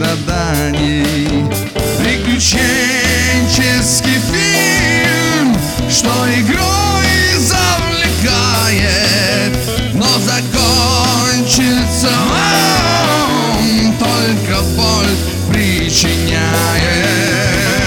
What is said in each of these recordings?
страданий. Приключенческий фильм, что игрой завлекает, но закончится он только боль причиняет.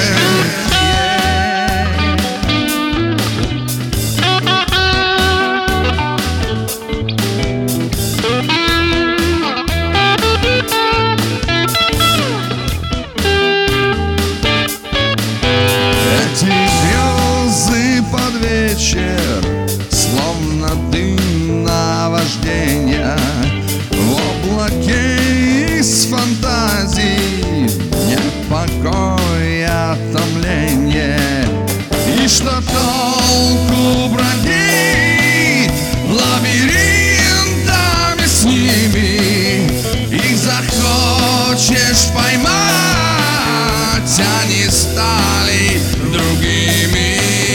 Вечер, словно дым наваждения, в облаке из фантазий нет покоя, томления. И что толку бродить лабиринтами с ними? Их захочешь поймать, они стали другими.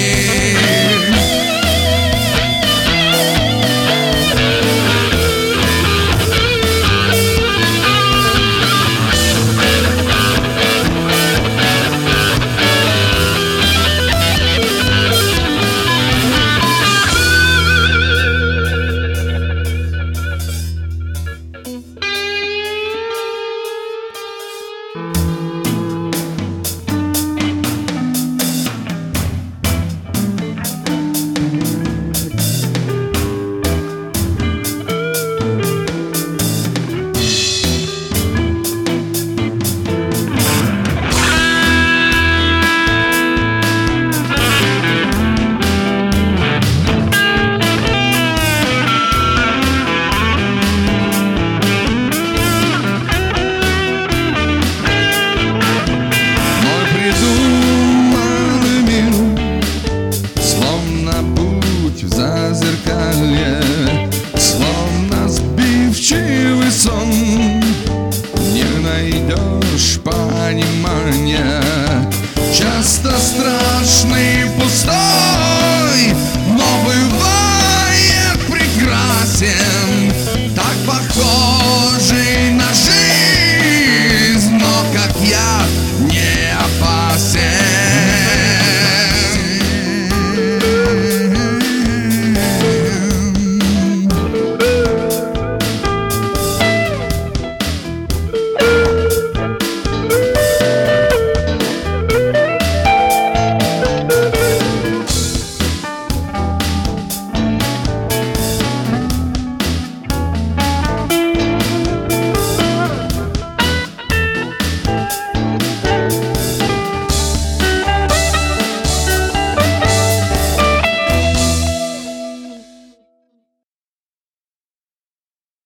Словно сбивчивый сон, не найдешь понимания. Часто страшный пустой